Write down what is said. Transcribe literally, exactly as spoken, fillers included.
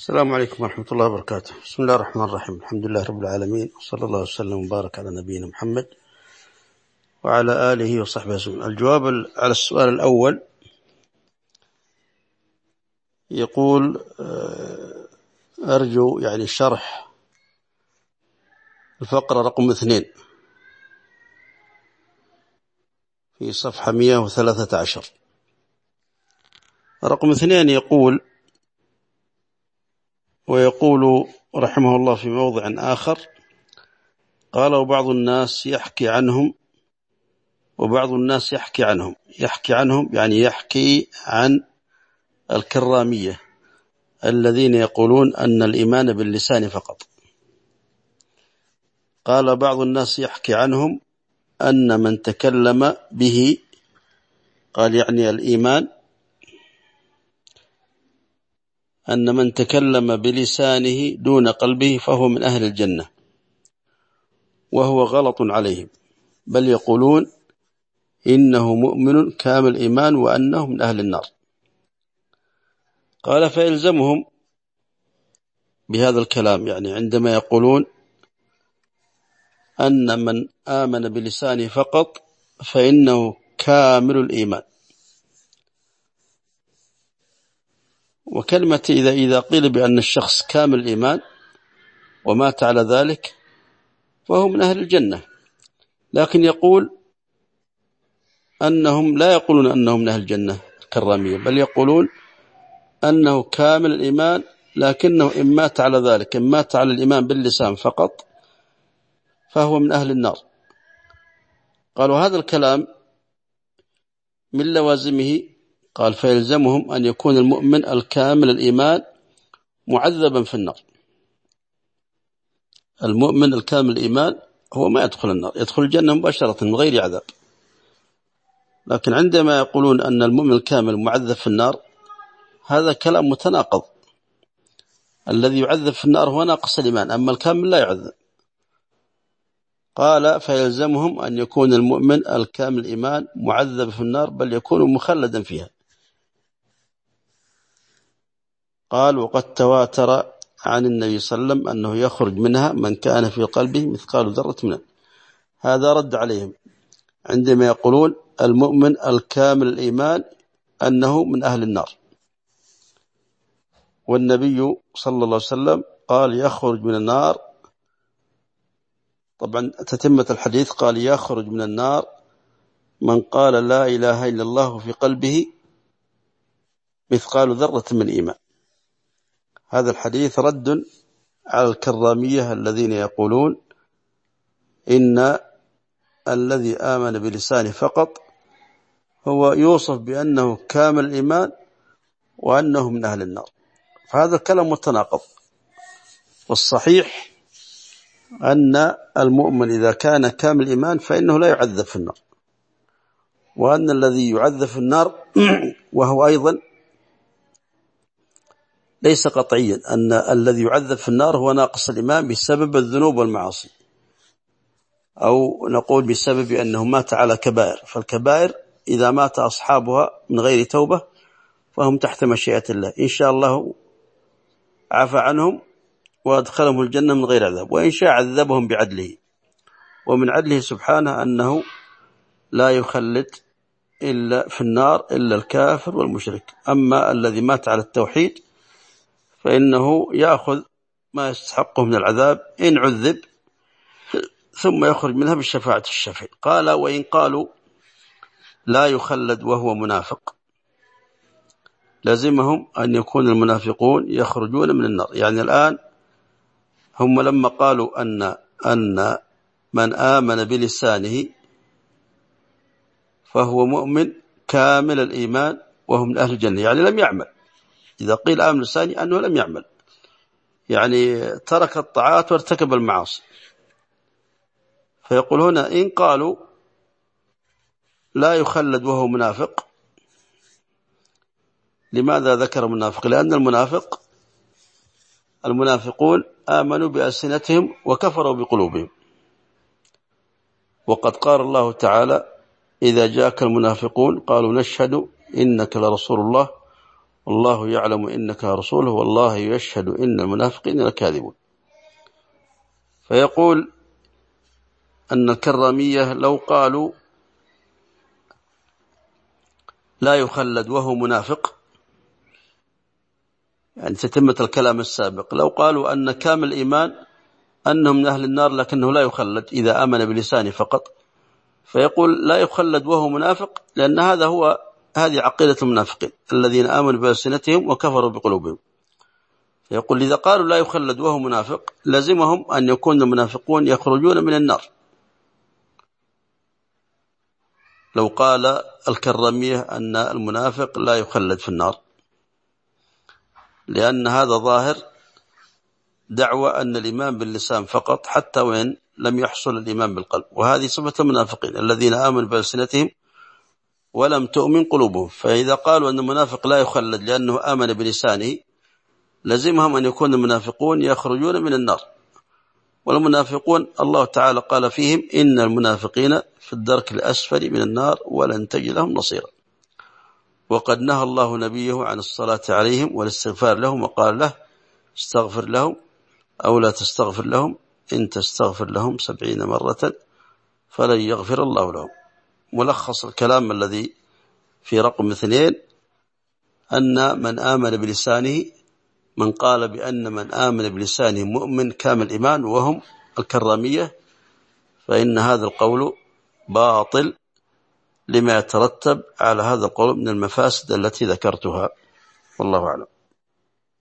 السلام عليكم ورحمة الله وبركاته. بسم الله الرحمن الرحيم. الحمد لله رب العالمين، وصلى الله وسلم وبارك على نبينا محمد وعلى آله وصحبه وسلم. الجواب على السؤال الأول يقول أرجو يعني شرح الفقرة رقم اثنين في صفحة مئة وثلاثة عشر. رقم اثنين يقول ويقول رحمه الله في موضع آخر: قال وبعض الناس يحكي عنهم وبعض الناس يحكي عنهم يحكي عنهم يعني يحكي عن الكرامية الذين يقولون أن الإيمان باللسان فقط. قال بعض الناس يحكي عنهم أن من تكلم به، قال يعني الإيمان، أن من تكلم بلسانه دون قلبه فهو من أهل الجنة، وهو غلط عليهم، بل يقولون إنه مؤمن كامل إيمان وأنه من أهل النار. قال فيلزمهم بهذا الكلام، يعني عندما يقولون أن من آمن بلسانه فقط فإنه كامل الإيمان. وكلمة إذا إذا قيل بأن الشخص كامل الإيمان ومات على ذلك فهو من أهل الجنة، لكن يقول أنهم لا يقولون أنهم من أهل الجنة الكرامية، بل يقولون أنه كامل الإيمان، لكنه إن مات على ذلك، إن مات على الإيمان باللسان فقط فهو من أهل النار. قالوا هذا الكلام من لوازمه، قال فيلزمهم أن يكون المؤمن الكامل الإيمان معذبا في النار. المؤمن الكامل الإيمان هو ما يدخل النار، يدخل الجنة مباشرة من غير عذاب. لكن عندما يقولون أن المؤمن الكامل معذب في النار، هذا كلام متناقض. الذي يعذب في النار هو ناقص الإيمان، أما الكامل لا يعذب. قال فيلزمهم أن يكون المؤمن الكامل الإيمان معذب في النار، بل يكون مخلدا فيها. قال وقد تواتر عن النبي صلى الله عليه وسلم أنه يخرج منها من كان في قلبه مثقال ذرة منه. هذا رد عليهم عندما يقولون المؤمن الكامل الإيمان أنه من أهل النار، والنبي صلى الله عليه وسلم قال يخرج من النار. طبعا تتمة الحديث قال يخرج من النار من قال لا إله إلا الله في قلبه مثقال ذرة من إيمان. هذا الحديث رد على الكرامية الذين يقولون إن الذي آمن بلسانه فقط هو يوصف بأنه كامل الإيمان وأنه من أهل النار. فهذا الكلام متناقض، والصحيح أن المؤمن إذا كان كامل الإيمان فإنه لا يعذب في النار، وأن الذي يعذب في النار وهو أيضا ليس قطعيا، أن الذي يعذب في النار هو ناقص الإيمان بسبب الذنوب والمعاصي، أو نقول بسبب أنه مات على كبائر. فالكبائر إذا مات أصحابها من غير توبة فهم تحت مشيئة الله، إن شاء الله عفى عنهم وأدخلهم الجنة من غير عذاب، وإن شاء عذبهم بعدله، ومن عدله سبحانه أنه لا يخلد إلا في النار إلا الكافر والمشرك. أما الذي مات على التوحيد فإنه يأخذ ما يستحقه من العذاب إن عذب، ثم يخرج منها بالشفاعة الشفيع. قال وإن قالوا لا يخلد وهو منافق، لازمهم أن يكون المنافقون يخرجون من النار. يعني الآن هم لما قالوا أن أن من آمن بلسانه فهو مؤمن كامل الإيمان وهو من أهل الجنة، يعني لم يعمل. إذا قيل آمن بلسانه أنه لم يعمل، يعني ترك الطاعات وارتكب المعاصي. فيقول هنا إن قالوا لا يخلد وهو منافق، لماذا ذكر منافق؟ لأن المنافق المنافقون آمنوا بألسنتهم وكفروا بقلوبهم، وقد قال الله تعالى إذا جاءك المنافقون قالوا نشهد إنك لرسول الله والله يعلم إنك رسوله والله يشهد إن المنافقين لكاذبون. فيقول أن الكرامية لو قالوا لا يخلد وهو منافق، يعني تتمة الكلام السابق، لو قالوا أن كامل الإيمان أنهم من أهل النار لكنه لا يخلد إذا آمن بلسانه فقط، فيقول لا يخلد وهو منافق، لأن هذا هو هذه عقيدة المنافقين الذين آمنوا بألسنتهم وكفروا بقلوبهم. فيقول إذا قالوا لا يخلد وهو منافق لازمهم أن يكون المنافقون يخرجون من النار. لو قال الكرامية أن المنافق لا يخلد في النار، لأن هذا ظاهر دعوة أن الإيمان باللسان فقط حتى وإن لم يحصل الإيمان بالقلب، وهذه صفة المنافقين الذين آمنوا بألسنتهم ولم تؤمن قلوبهم. فإذا قالوا أن المنافق لا يخلد لأنه آمن بلسانه لازمهم أن يكون المنافقون يخرجون من النار. والمنافقون الله تعالى قال فيهم إن المنافقين في الدرك الأسفل من النار ولن تجد لهم نصيرا. وقد نهى الله نبيه عن الصلاة عليهم والاستغفار لهم، وقال له استغفر لهم أو لا تستغفر لهم إن تستغفر لهم سبعين مرة فلن يغفر الله لهم. ملخص الكلام الذي في رقم اثنين أن من آمن بلسانه، من قال بأن من آمن بلسانه مؤمن كامل الإيمان وهم الكرامية، فإن هذا القول باطل لما يترتب على هذا القول من المفاسد التي ذكرتها، والله أعلم.